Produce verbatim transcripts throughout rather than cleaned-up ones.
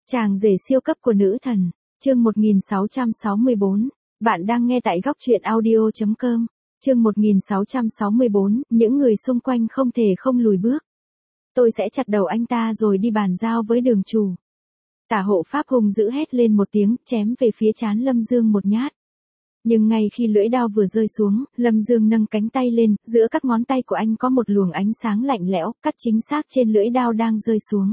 Chàng rể siêu cấp của nữ thần, chương một nghìn sáu trăm sáu mươi bốn. Bạn đang nghe tại góc truyện audio chấm com. Chương một nghìn sáu trăm sáu mươi bốn, những người xung quanh không thể không lùi bước. Tôi sẽ chặt đầu anh ta rồi đi bàn giao với đường chủ. Tả hộ pháp hùng dữ hét lên một tiếng, chém về phía trán Lâm Dương một nhát. Nhưng ngay khi lưỡi đao vừa rơi xuống, Lâm Dương nâng cánh tay lên, giữa các ngón tay của anh có một luồng ánh sáng lạnh lẽo, cắt chính xác trên lưỡi đao đang rơi xuống.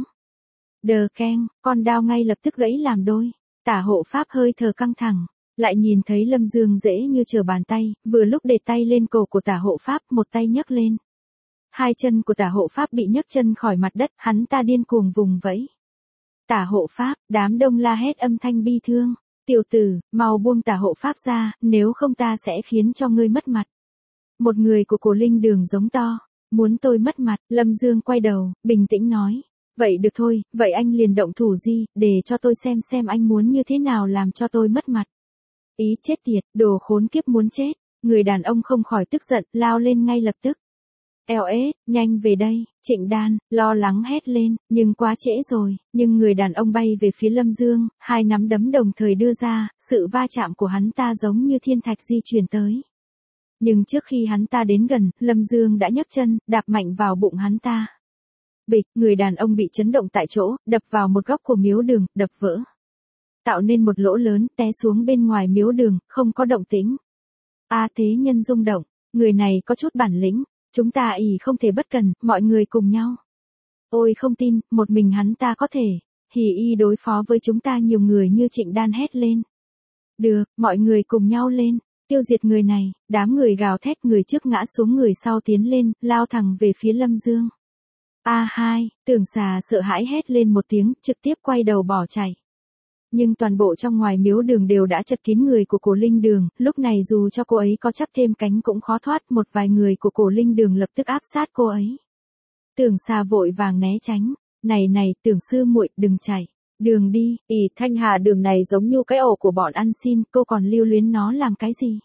Đờ keng, con đao ngay lập tức gãy làm đôi. Tả hộ pháp hơi thở căng thẳng, lại nhìn thấy Lâm Dương dễ như trở bàn tay, vừa lúc để tay lên cổ của tả hộ pháp, một tay nhấc lên. Hai chân của tả hộ pháp bị nhấc chân khỏi mặt đất, hắn ta điên cuồng vùng vẫy. Tả hộ pháp, đám đông la hét âm thanh bi thương. Tiểu tử, mau buông tả hộ pháp ra, nếu không ta sẽ khiến cho ngươi mất mặt. Một người của Cổ Linh Đường giống to, muốn tôi mất mặt. Lâm Dương quay đầu, bình tĩnh nói. Vậy được thôi, vậy anh liền động thủ gì, để cho tôi xem xem anh muốn như thế nào làm cho tôi mất mặt. Ý chết tiệt, đồ khốn kiếp muốn chết. Người đàn ông không khỏi tức giận, lao lên ngay lập tức. eo ét, nhanh về đây, Trịnh Đan, lo lắng hét lên, nhưng quá trễ rồi, nhưng người đàn ông bay về phía Lâm Dương, hai nắm đấm đồng thời đưa ra, sự va chạm của hắn ta giống như thiên thạch di chuyển tới. Nhưng trước khi hắn ta đến gần, Lâm Dương đã nhấc chân, đạp mạnh vào bụng hắn ta. Bịch, người đàn ông bị chấn động tại chỗ, đập vào một góc của miếu đường, đập vỡ. Tạo nên một lỗ lớn, té xuống bên ngoài miếu đường, không có động tĩnh. A thế nhân rung động, người này có chút bản lĩnh. Chúng ta ỷ không thể bất cần, mọi người cùng nhau. Ôi không tin, một mình hắn ta có thể. Hỉ y đối phó với chúng ta nhiều người như Trịnh Đan hét lên. Được, mọi người cùng nhau lên. Tiêu diệt người này, đám người gào thét, người trước ngã xuống, người sau tiến lên, lao thẳng về phía Lâm Dương. A hai, tưởng xà sợ hãi hét lên một tiếng, trực tiếp quay đầu bỏ chạy. Nhưng toàn bộ trong ngoài miếu đường đều đã chật kín người của Cổ Linh Đường, lúc này dù cho cô ấy có chắp thêm cánh cũng khó thoát, một vài người của Cổ Linh Đường lập tức áp sát cô ấy. Tưởng xà vội vàng né tránh, này này, Tưởng sư muội, đừng chạy, đường đi, ỉ Thanh Hà đường này giống như cái ổ của bọn ăn xin, cô còn lưu luyến nó làm cái gì?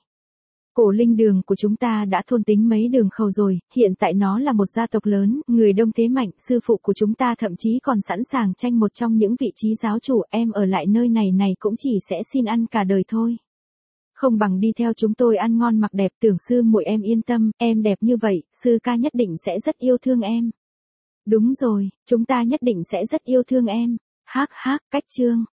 Cổ Linh Đường của chúng ta đã thôn tính mấy đường khẩu rồi, hiện tại nó là một gia tộc lớn, người đông thế mạnh, sư phụ của chúng ta thậm chí còn sẵn sàng tranh một trong những vị trí giáo chủ, em ở lại nơi này này cũng chỉ sẽ xin ăn cả đời thôi. Không bằng đi theo chúng tôi ăn ngon mặc đẹp. Tưởng sư muội em yên tâm, em đẹp như vậy, sư ca nhất định sẽ rất yêu thương em. Đúng rồi, chúng ta nhất định sẽ rất yêu thương em. Hác hác, cách chương.